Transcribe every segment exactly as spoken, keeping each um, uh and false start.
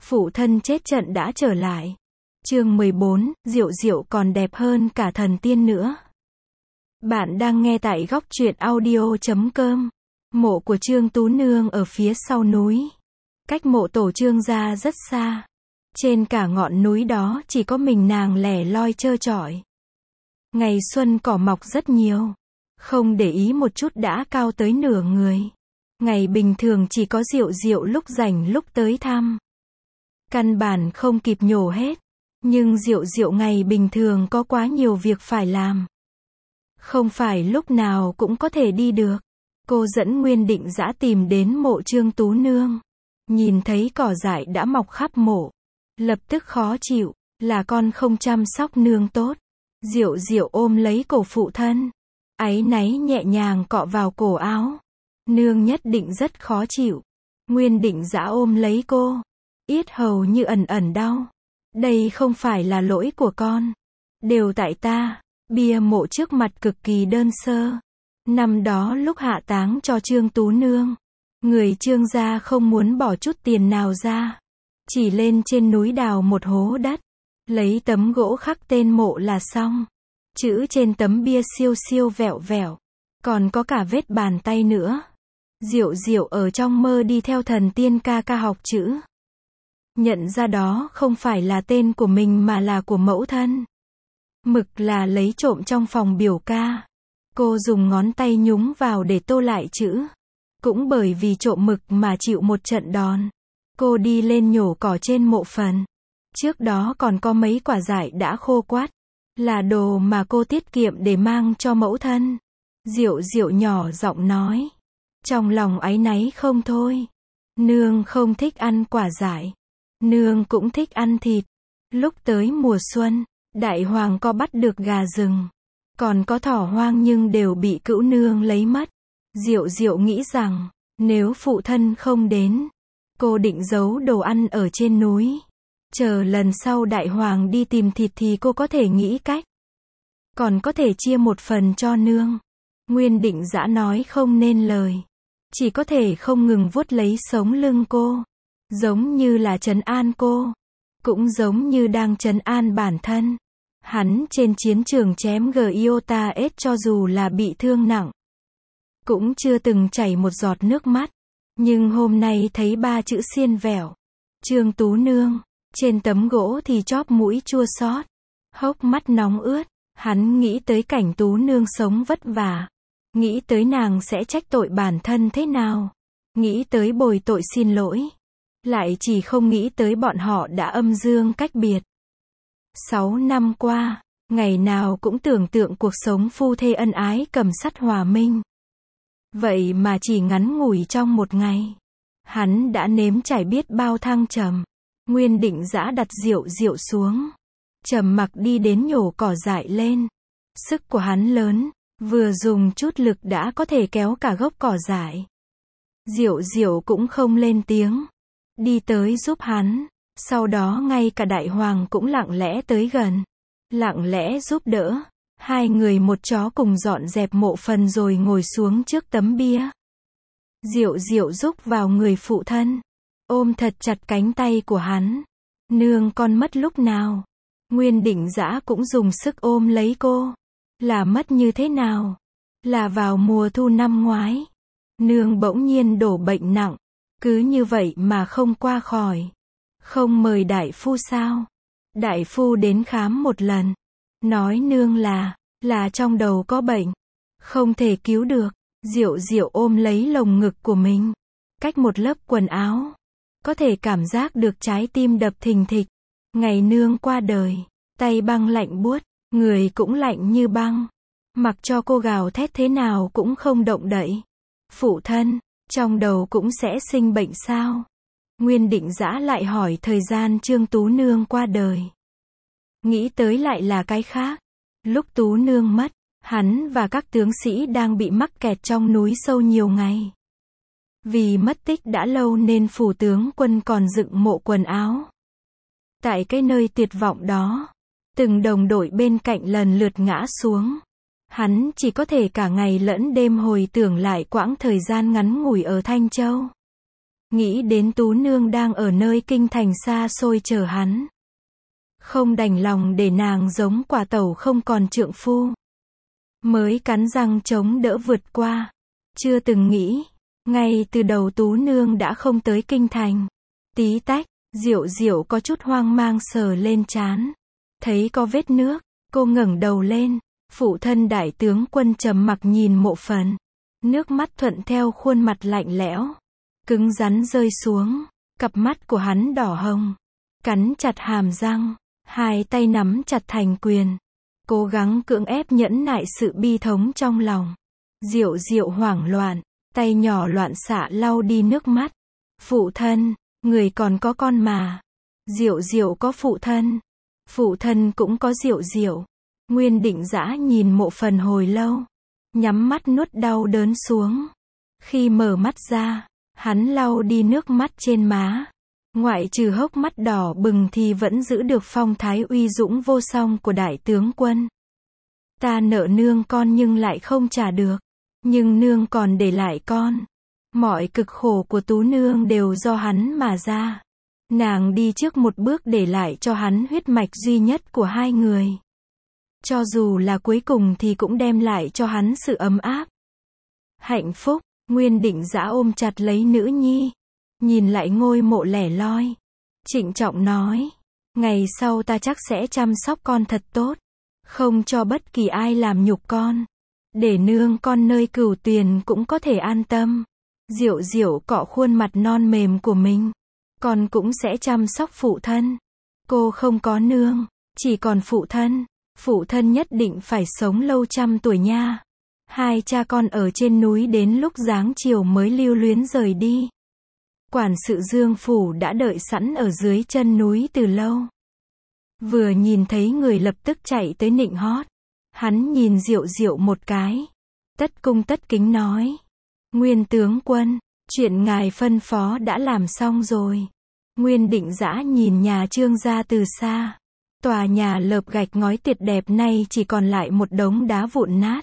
Phụ thân chết trận đã trở lại. Chương mười bốn, Diệu Diệu còn đẹp hơn cả thần tiên nữa. Bạn đang nghe tại góc truyện audio chấm com. Mộ của Trương Tú Nương ở phía sau núi. Cách mộ tổ Trương gia rất xa. Trên cả ngọn núi đó chỉ có mình nàng lẻ loi trơ trọi. Ngày xuân cỏ mọc rất nhiều. Không để ý một chút đã cao tới nửa người. Ngày bình thường chỉ có Diệu Diệu lúc rảnh lúc tới thăm. Căn bản không kịp nhổ hết. Nhưng Diệu Diệu ngày bình thường có quá nhiều việc phải làm. Không phải lúc nào cũng có thể đi được. Cô dẫn Nguyên Định Dã tìm đến mộ Trương Tú Nương. Nhìn thấy cỏ dại đã mọc khắp mộ. Lập tức khó chịu, là con không chăm sóc nương tốt. Diệu Diệu ôm lấy cổ phụ thân. Áy náy nhẹ nhàng cọ vào cổ áo. Nương nhất định rất khó chịu. Nguyên Định Dã ôm lấy cô. Yết hầu như ẩn ẩn đau. Đây không phải là lỗi của con. Đều tại ta. Bia mộ trước mặt cực kỳ đơn sơ. Năm đó lúc hạ táng cho Trương Tú Nương. Người Trương gia không muốn bỏ chút tiền nào ra. Chỉ lên trên núi đào một hố đất. Lấy tấm gỗ khắc tên mộ là xong. Chữ trên tấm bia siêu siêu vẹo vẹo. Còn có cả vết bàn tay nữa. Diệu Diệu ở trong mơ đi theo thần tiên ca ca học chữ. Nhận ra đó không phải là tên của mình mà là của mẫu thân. Mực là lấy trộm trong phòng biểu ca. Cô dùng ngón tay nhúng vào để tô lại chữ. Cũng bởi vì trộm mực mà chịu một trận đòn. Cô đi lên nhổ cỏ trên mộ phần. Trước đó còn có mấy quả dại đã khô quắt. Là đồ mà cô tiết kiệm để mang cho mẫu thân. Diệu Diệu nhỏ giọng nói. Trong lòng áy náy không thôi. Nương không thích ăn quả dại. Nương cũng thích ăn thịt. Lúc tới mùa xuân, đại hoàng có bắt được gà rừng. Còn có thỏ hoang nhưng đều bị cữu nương lấy mất. Diệu Diệu nghĩ rằng, nếu phụ thân không đến, cô định giấu đồ ăn ở trên núi. Chờ lần sau đại hoàng đi tìm thịt thì cô có thể nghĩ cách. Còn có thể chia một phần cho nương. Nguyên Định Dã nói không nên lời. Chỉ có thể không ngừng vuốt lấy sống lưng cô. Giống như là trấn an cô. Cũng giống như đang trấn an bản thân. Hắn trên chiến trường chém Giota S cho dù là bị thương nặng. Cũng chưa từng chảy một giọt nước mắt. Nhưng hôm nay thấy ba chữ xiên vẹo. Trương Tú Nương. Trên tấm gỗ thì chóp mũi chua xót. Hốc mắt nóng ướt. Hắn nghĩ tới cảnh Tú Nương sống vất vả. Nghĩ tới nàng sẽ trách tội bản thân thế nào. Nghĩ tới bồi tội xin lỗi. Lại chỉ không nghĩ tới bọn họ đã âm dương cách biệt. Sáu năm qua, ngày nào cũng tưởng tượng cuộc sống phu thê ân ái cầm sắt hòa minh. Vậy mà chỉ ngắn ngủi trong một ngày. Hắn đã nếm trải biết bao thăng trầm. Nguyên Định Dã đặt Diệu Diệu xuống. Trầm mặc đi đến nhổ cỏ dại lên. Sức của hắn lớn, vừa dùng chút lực đã có thể kéo cả gốc cỏ dại. Diệu Diệu cũng không lên tiếng. Đi tới giúp hắn. Sau đó ngay cả đại hoàng cũng lặng lẽ tới gần. Lặng lẽ giúp đỡ. Hai người một chó cùng dọn dẹp mộ phần rồi ngồi xuống trước tấm bia. Diệu Diệu rúc vào người phụ thân. Ôm thật chặt cánh tay của hắn. Nương con mất lúc nào? Nguyên Định Dã cũng dùng sức ôm lấy cô. Là mất như thế nào? Là vào mùa thu năm ngoái. Nương bỗng nhiên đổ bệnh nặng. Cứ như vậy mà không qua khỏi. Không mời đại phu sao? Đại phu đến khám một lần. Nói nương là, là trong đầu có bệnh. Không thể cứu được. Diệu Diệu ôm lấy lồng ngực của mình. Cách một lớp quần áo. Có thể cảm giác được trái tim đập thình thịch. Ngày nương qua đời. Tay băng lạnh buốt. Người cũng lạnh như băng. Mặc cho cô gào thét thế nào cũng không động đậy. Phụ thân, trong đầu cũng sẽ sinh bệnh sao? Nguyên Định Dã lại hỏi thời gian Trương Tú Nương qua đời. Nghĩ tới lại là cái khác. Lúc Tú Nương mất, hắn và các tướng sĩ đang bị mắc kẹt trong núi sâu nhiều ngày. Vì mất tích đã lâu nên phủ tướng quân còn dựng mộ quần áo. Tại cái nơi tuyệt vọng đó, từng đồng đội bên cạnh lần lượt ngã xuống. Hắn chỉ có thể cả ngày lẫn đêm hồi tưởng lại quãng thời gian ngắn ngủi ở Thanh Châu. nghĩ đến Tú Nương đang ở nơi kinh thành xa xôi chờ hắn. Không đành lòng để nàng giống quả tẩu không còn trượng phu. Mới cắn răng chống đỡ vượt qua. Chưa từng nghĩ, ngay từ đầu Tú Nương đã không tới kinh thành. Tí tách, Diệu Diệu có chút hoang mang sờ lên trán. Thấy có vết nước, cô ngẩng đầu lên. Phụ thân đại tướng quân trầm mặc nhìn Mộ Phần. Nước mắt thuận theo khuôn mặt lạnh lẽo, cứng rắn rơi xuống. Cặp mắt của hắn đỏ hồng, cắn chặt hàm răng, hai tay nắm chặt thành quyền, cố gắng cưỡng ép nhẫn nại sự bi thống trong lòng. Diệu Diệu hoảng loạn, tay nhỏ loạn xạ lau đi nước mắt. Phụ thân, người còn có con mà. Diệu Diệu có phụ thân, phụ thân cũng có Diệu Diệu. Nguyên Định Dã nhìn Mộ Phần hồi lâu, nhắm mắt nuốt đau đớn xuống. Khi mở mắt ra, hắn lau đi nước mắt trên má. Ngoại trừ hốc mắt đỏ bừng thì vẫn giữ được phong thái uy dũng vô song của đại tướng quân. Ta nợ nương con nhưng lại không trả được. Nhưng nương còn để lại con. Mọi cực khổ của Tú Nương đều do hắn mà ra. Nàng đi trước một bước để lại cho hắn huyết mạch duy nhất của hai người. Cho dù là cuối cùng thì cũng đem lại cho hắn sự ấm áp, hạnh phúc. Nguyên Định Dã ôm chặt lấy nữ nhi, nhìn lại ngôi mộ lẻ loi, trịnh trọng nói, ngày sau ta chắc sẽ chăm sóc con thật tốt, không cho bất kỳ ai làm nhục con, để nương con nơi cửu tuyền cũng có thể an tâm. Diệu Diệu cọ khuôn mặt non mềm của mình, con cũng sẽ chăm sóc phụ thân. Cô không có nương, chỉ còn phụ thân. Phụ thân nhất định phải sống lâu trăm tuổi nha. Hai cha con ở trên núi đến lúc giáng chiều mới lưu luyến rời đi. Quản sự Dương Phủ đã đợi sẵn ở dưới chân núi từ lâu. Vừa nhìn thấy người lập tức chạy tới nịnh hót. Hắn nhìn Diệu Diệu một cái. Tất cung tất kính nói. Nguyên tướng quân, chuyện ngài phân phó đã làm xong rồi. Nguyên Định Dã nhìn nhà Trương gia từ xa. Tòa nhà lợp gạch ngói tuyệt đẹp nay chỉ còn lại một đống đá vụn nát.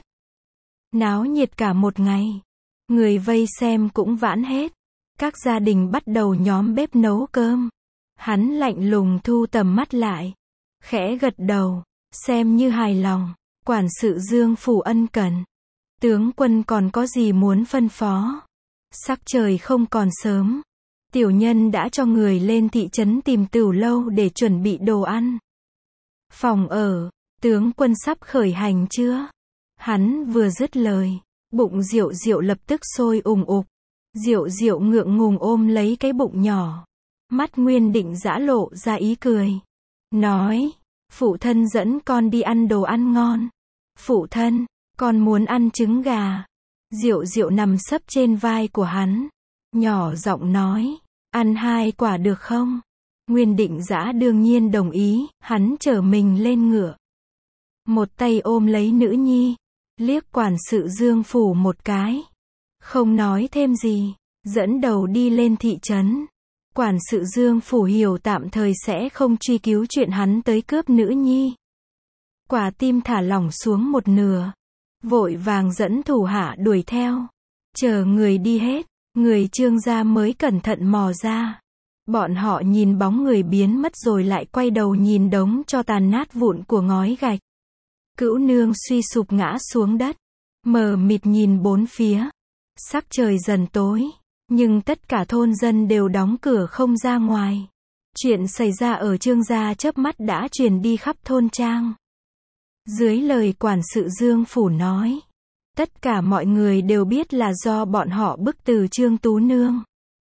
Náo nhiệt cả một ngày. Người vây xem cũng vãn hết. Các gia đình bắt đầu nhóm bếp nấu cơm. Hắn lạnh lùng thu tầm mắt lại. Khẽ gật đầu, xem như hài lòng. Quản sự Dương Phủ ân cần. Tướng quân còn có gì muốn phân phó? Sắc trời không còn sớm. Tiểu nhân đã cho người lên thị trấn tìm Tửu lâu để chuẩn bị đồ ăn. Phòng ở, tướng quân sắp khởi hành chưa? Hắn vừa dứt lời, bụng Diệu Diệu lập tức sôi ùng ục. Diệu Diệu ngượng ngùng ôm lấy cái bụng nhỏ. Mắt Nguyên Định Dã lộ ra ý cười. Nói, phụ thân dẫn con đi ăn đồ ăn ngon. Phụ thân, con muốn ăn trứng gà. Diệu Diệu nằm sấp trên vai của hắn. Nhỏ giọng nói, ăn hai quả được không? Nguyên Định Dã đương nhiên đồng ý, hắn chở mình lên ngựa. Một tay ôm lấy nữ nhi, liếc quản sự Dương Phủ một cái. Không nói thêm gì, dẫn đầu đi lên thị trấn. Quản sự Dương Phủ hiểu tạm thời sẽ không truy cứu chuyện hắn tới cướp nữ nhi. Quả tim thả lỏng xuống một nửa. Vội vàng dẫn thủ hạ đuổi theo. Chờ người đi hết, người Trương gia mới cẩn thận mò ra. Bọn họ nhìn bóng người biến mất rồi lại quay đầu nhìn đống cho tàn nát vụn của ngói gạch. Cửu nương suy sụp ngã xuống đất, mờ mịt nhìn bốn phía. Sắc trời dần tối, nhưng tất cả thôn dân đều đóng cửa không ra ngoài. Chuyện xảy ra ở Trương gia chớp mắt đã truyền đi khắp thôn trang. Dưới lời quản sự Dương Phủ nói, tất cả mọi người đều biết là do bọn họ bức từ Trương Tú Nương,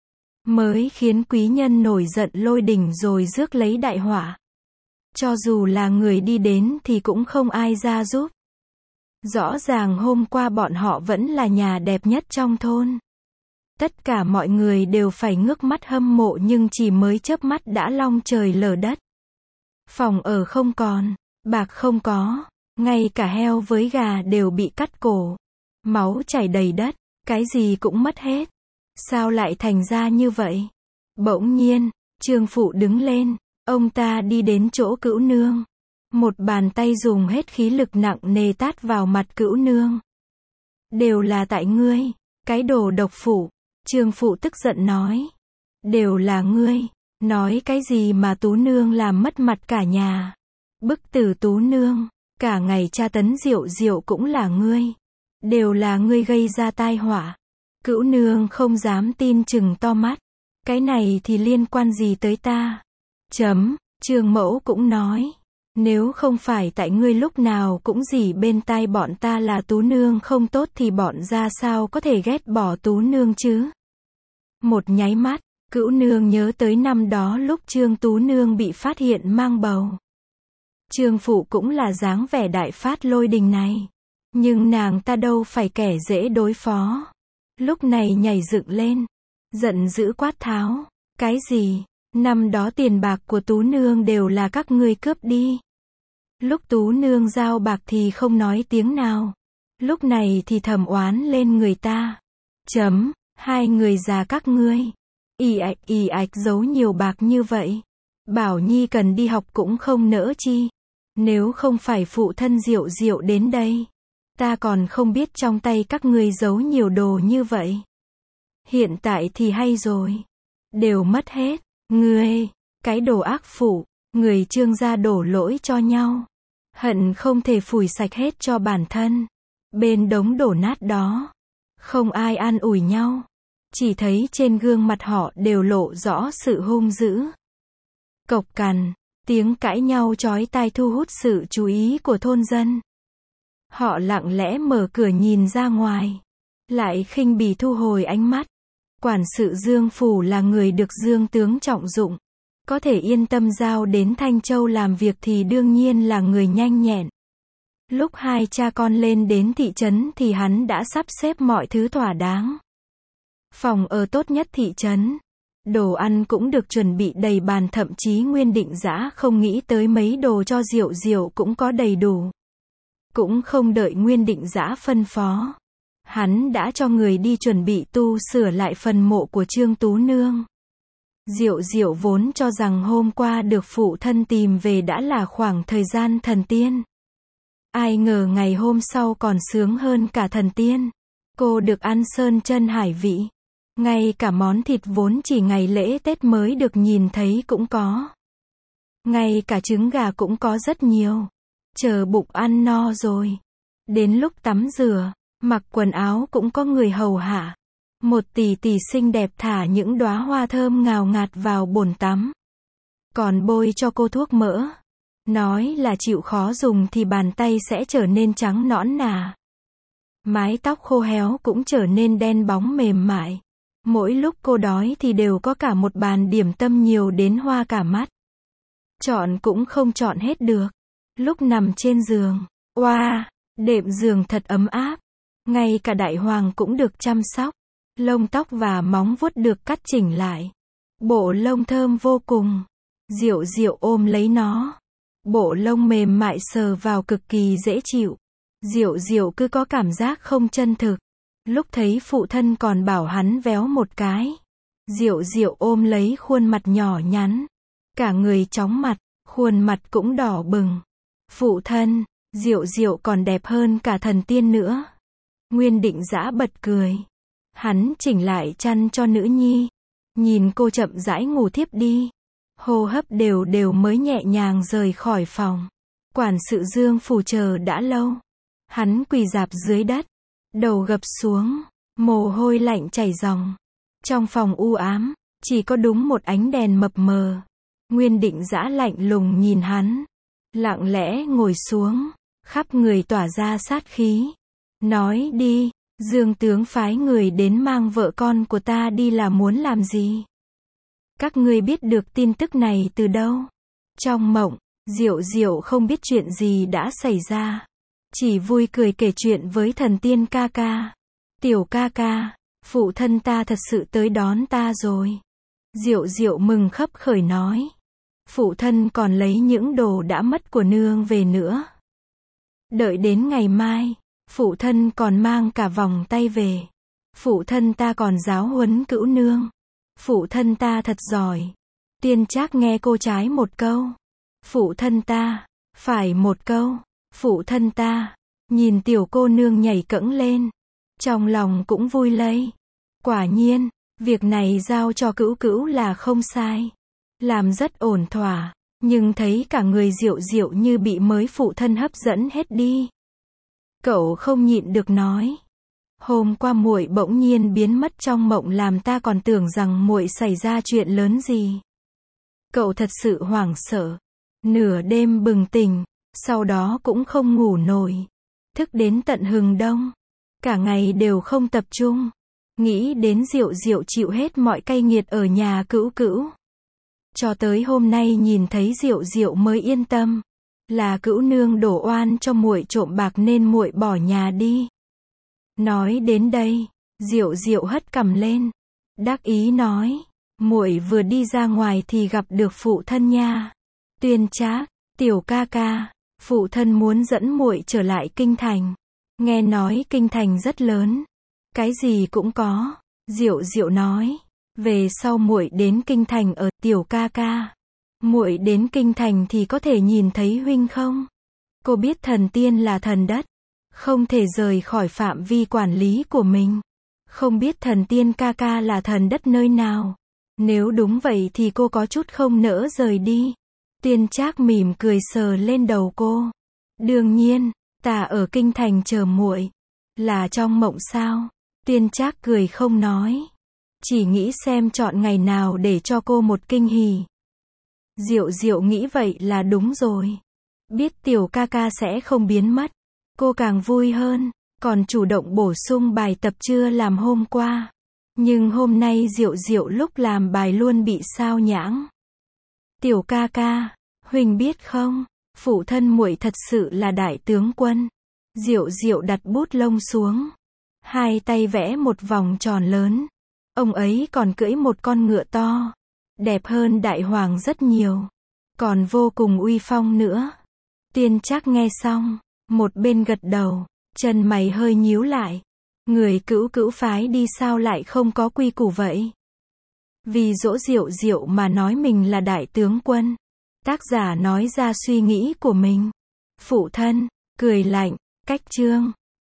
mới khiến quý nhân nổi giận lôi đình rồi rước lấy đại họa. Cho dù là người đi đến thì cũng không ai ra giúp. Rõ ràng hôm qua bọn họ vẫn là nhà đẹp nhất trong thôn. Tất cả mọi người đều phải ngước mắt hâm mộ nhưng chỉ mới chớp mắt đã long trời lở đất. Phòng ở không còn, bạc không có, ngay cả heo với gà đều bị cắt cổ. Máu chảy đầy đất, cái gì cũng mất hết. Sao lại thành ra như vậy? Bỗng nhiên, Trương Phụ đứng lên, ông ta đi đến chỗ Cửu nương. Một bàn tay dùng hết khí lực nặng nề tát vào mặt Cửu nương. Đều là tại ngươi, cái đồ độc phụ. Trương Phụ tức giận nói. Đều là ngươi. Nói cái gì mà Tú nương làm mất mặt cả nhà. Bức tử Tú nương. Cả ngày tra tấn Diệu Diệu cũng là ngươi. Đều là ngươi gây ra tai họa. Cữu nương không dám tin chừng to mắt. Cái này thì liên quan gì tới ta? Chấm, Trương Mẫu cũng nói. Nếu không phải tại ngươi lúc nào cũng rỉ bên tai bọn ta là Tú nương không tốt thì bọn ra sao có thể ghét bỏ Tú nương chứ? Một nháy mắt, Cữu nương nhớ tới năm đó lúc Trương Tú nương bị phát hiện mang bầu. Trương phụ cũng là dáng vẻ đại phát lôi đình này. Nhưng nàng ta đâu phải kẻ dễ đối phó. Lúc này nhảy dựng lên. Giận dữ quát tháo. Cái gì? Năm đó tiền bạc của Tú nương đều là các ngươi cướp đi. Lúc Tú nương giao bạc thì không nói tiếng nào. Lúc này thì thầm oán lên người ta. Chấm, hai người già các ngươi. Ì ạch ì ạch giấu nhiều bạc như vậy. Bảo Nhi cần đi học cũng không nỡ chi. Nếu không phải phụ thân Diệu Diệu đến đây. Ta còn không biết trong tay các ngươi giấu nhiều đồ như vậy. Hiện tại thì hay rồi. Đều mất hết. Ngươi, cái đồ ác phụ, người Trương gia đổ lỗi cho nhau. Hận không thể phủi sạch hết cho bản thân. Bên đống đổ nát đó. Không ai an ủi nhau. Chỉ thấy trên gương mặt họ đều lộ rõ sự hung dữ. Cộc cằn, tiếng cãi nhau chói tai thu hút sự chú ý của thôn dân. Họ lặng lẽ mở cửa nhìn ra ngoài. Lại khinh bỉ thu hồi ánh mắt. Quản sự Dương Phủ là người được Dương tướng trọng dụng. Có thể yên tâm giao đến Thanh Châu làm việc thì đương nhiên là người nhanh nhẹn. Lúc hai cha con lên đến thị trấn thì hắn đã sắp xếp mọi thứ thỏa đáng. Phòng ở tốt nhất thị trấn. Đồ ăn cũng được chuẩn bị đầy bàn, thậm chí Nguyên Định Dã không nghĩ tới mấy đồ cho Diệu Diệu cũng có đầy đủ. Cũng không đợi Nguyên Định Dã phân phó. Hắn đã cho người đi chuẩn bị tu sửa lại phần mộ của Trương Tú nương. Diệu Diệu vốn cho rằng hôm qua được phụ thân tìm về đã là khoảng thời gian thần tiên. Ai ngờ ngày hôm sau còn sướng hơn cả thần tiên. Cô được ăn sơn chân hải vị. Ngay cả món thịt vốn chỉ ngày lễ Tết mới được nhìn thấy cũng có. Ngay cả trứng gà cũng có rất nhiều. Chờ bụng ăn no rồi. Đến lúc tắm rửa, mặc quần áo cũng có người hầu hạ. Một tỷ tỷ xinh đẹp thả những đóa hoa thơm ngào ngạt vào bồn tắm. Còn bôi cho cô thuốc mỡ. Nói là chịu khó dùng thì bàn tay sẽ trở nên trắng nõn nà. Mái tóc khô héo cũng trở nên đen bóng mềm mại. Mỗi lúc cô đói thì đều có cả một bàn điểm tâm nhiều đến hoa cả mắt. Chọn cũng không chọn hết được. Lúc nằm trên giường, oa, đệm giường thật ấm áp. Ngay cả đại hoàng cũng được chăm sóc. Lông tóc và móng vuốt được cắt chỉnh lại. Bộ lông thơm vô cùng. Diệu Diệu ôm lấy nó. Bộ lông mềm mại sờ vào cực kỳ dễ chịu. Diệu Diệu cứ có cảm giác không chân thực. Lúc thấy phụ thân còn bảo hắn véo một cái. Diệu Diệu ôm lấy khuôn mặt nhỏ nhắn. Cả người chóng mặt, khuôn mặt cũng đỏ bừng. Phụ thân, Diệu Diệu còn đẹp hơn cả thần tiên nữa. Nguyên Định Dã bật cười. Hắn chỉnh lại chăn cho nữ nhi. Nhìn cô chậm rãi ngủ thiếp đi. Hô hấp đều đều mới nhẹ nhàng rời khỏi phòng. Quản sự Dương Phủ chờ đã lâu. Hắn quỳ rạp dưới đất. Đầu gập xuống. Mồ hôi lạnh chảy ròng. Trong phòng u ám. Chỉ có đúng một ánh đèn mập mờ. Nguyên Định Dã lạnh lùng nhìn hắn. Lặng lẽ ngồi xuống. Khắp người tỏa ra sát khí. Nói đi. Dương tướng phái người đến mang vợ con của ta đi là muốn làm gì? Các ngươi biết được tin tức này từ đâu? Trong mộng, Diệu Diệu không biết chuyện gì đã xảy ra. Chỉ vui cười kể chuyện với thần tiên ca ca. Tiểu ca ca, phụ thân ta thật sự tới đón ta rồi. Diệu Diệu mừng khấp khởi nói. Phụ thân còn lấy những đồ đã mất của nương về nữa. Đợi đến ngày mai. Phụ thân còn mang cả vòng tay về. Phụ thân ta còn giáo huấn Cữu nương. Phụ thân ta thật giỏi. Tiên Trác nghe cô trái một câu. Phụ thân ta, phải một câu. Phụ thân ta, nhìn tiểu cô nương nhảy cẫng lên. Trong lòng cũng vui lây. Quả nhiên, Việc này giao cho Cữu Cữu là không sai. Làm rất ổn thỏa, nhưng thấy cả người Diệu Diệu như bị mới phụ thân hấp dẫn hết đi. Cậu không nhịn được nói. Hôm qua muội bỗng nhiên biến mất trong mộng làm ta còn tưởng rằng muội xảy ra chuyện lớn gì. Cậu thật sự hoảng sợ. Nửa đêm bừng tỉnh, sau đó cũng không ngủ nổi. Thức đến tận hừng đông. Cả ngày đều không tập trung. Nghĩ đến Diệu Diệu chịu hết mọi cay nghiệt ở nhà Cữu Cữu. Cho tới hôm nay nhìn thấy Diệu Diệu mới yên tâm. Là Cữu nương đổ oan cho muội trộm bạc nên muội bỏ nhà đi. Nói đến đây, Diệu Diệu hất cằm lên. Đắc ý nói, muội vừa đi ra ngoài thì gặp được phụ thân nha. Tuyên Trác, tiểu ca ca, phụ thân muốn dẫn muội trở lại kinh thành. Nghe nói kinh thành rất lớn. Cái gì cũng có. Diệu Diệu nói, về sau muội đến kinh thành ở, tiểu ca ca. Muội đến kinh thành thì có thể nhìn thấy huynh không? Cô biết thần tiên là thần đất, không thể rời khỏi phạm vi quản lý của mình. Không biết thần tiên ca ca là thần đất nơi nào. Nếu đúng vậy thì cô có chút không nỡ rời đi. Tuyên Trác mỉm cười sờ lên đầu cô. Đương nhiên, ta ở kinh thành chờ muội. Là trong mộng sao? Tuyên Trác cười không nói. Chỉ nghĩ xem chọn ngày nào để cho cô một kinh hỉ. Diệu Diệu nghĩ vậy là đúng rồi. Biết tiểu ca ca sẽ không biến mất. Cô càng vui hơn, còn chủ động bổ sung bài tập chưa làm hôm qua. Nhưng hôm nay Diệu Diệu lúc làm bài luôn bị sao nhãng. Tiểu ca ca, huynh biết không, phụ thân muội thật sự là đại tướng quân. Diệu Diệu đặt bút lông xuống. Hai tay vẽ một vòng tròn lớn. Ông ấy còn cưỡi một con ngựa to. Đẹp hơn đại hoàng rất nhiều. Còn vô cùng uy phong nữa. Tuyên Trác nghe xong, một bên gật đầu, chân mày hơi nhíu lại. Người Cữu Cữu phái đi sao lại không có quy củ vậy? Vì dỗ Diệu Diệu mà nói mình là đại tướng quân. Tác giả nói ra suy nghĩ của mình. Phụ thân, cười lạnh, cách chương.